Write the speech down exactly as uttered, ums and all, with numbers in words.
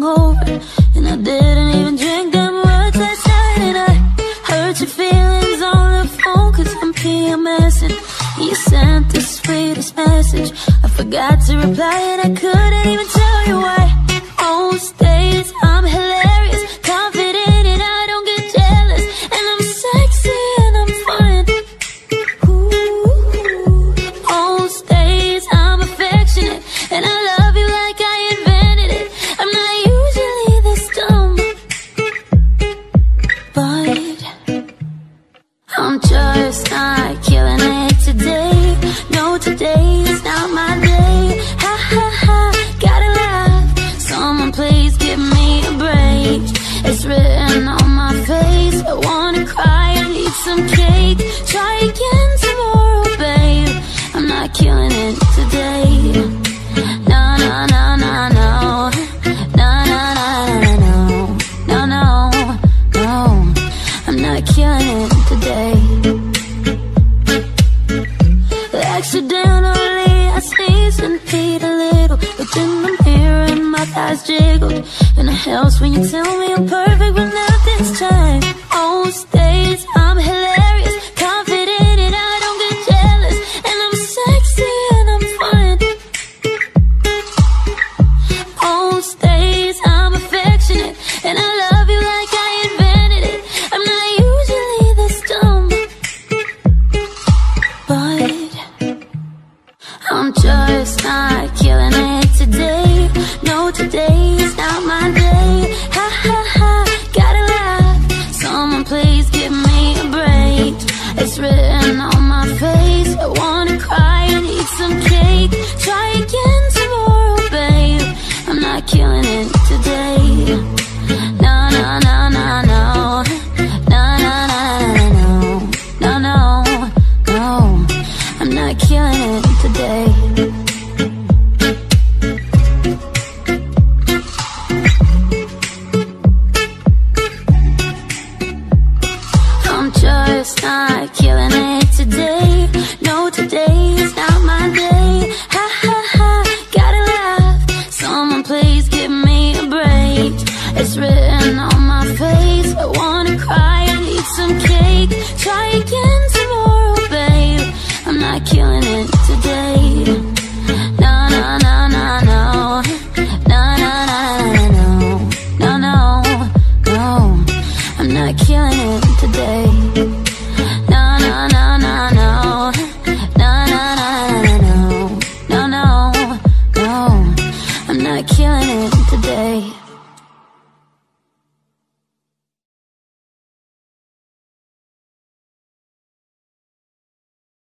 hungover, and I didn't even drink that much last night. And I hurt your feelings on the phone, cause I'm PMSing. You sent the sweetest message, I forgot to reply and I couldn't even tell you why. On stage I'm hilarious, confident and I don't get jealous, and I'm sexy and I'm fun. Ooh. On stage I'm affectionate, and I love you like I invented it. I'm not usually this dumb, but I'm just not killing it today. No, today's not my day. Ha ha ha, gotta laugh. Someone please give me a break. It's written on my face, I wanna cry, I need some cake. Try again tomorrow, babe. I'm not killing it today. No, no, no, no, no. No, no, no, no, no. No, no, no. I'm not killing it today. Accidentally I sneezed and peed a little, looked in the mirror and my thighs jiggled. And it helps when you tell me I'm perfect, but not this time. On stage I'm hilarious, confident and I don't get jealous, and I'm sexy and I'm fun. On stage I'm affectionate, and I love you like I invented it. I'm not usually this dumb, but I'm just not killing it today. No, today's not my day. Ha ha ha, gotta laugh. Someone please give me a break. It's written on my face, I wanna cry, I need some cake. Try again tomorrow, babe. I'm not killing it today. No, no, no, no, no. No, no, no, no, no. No, no, no. I'm not killing it today. I'm just not killing it today. No, today's not my day. Ha ha ha, gotta laugh. Someone please give me a break. It's written on my face, I wanna cry, I need some cake. Try again tomorrow, babe. I'm not killing it today. No, no, no, no, no. No, no, no, no, no. No, no, no. I'm not killing it today.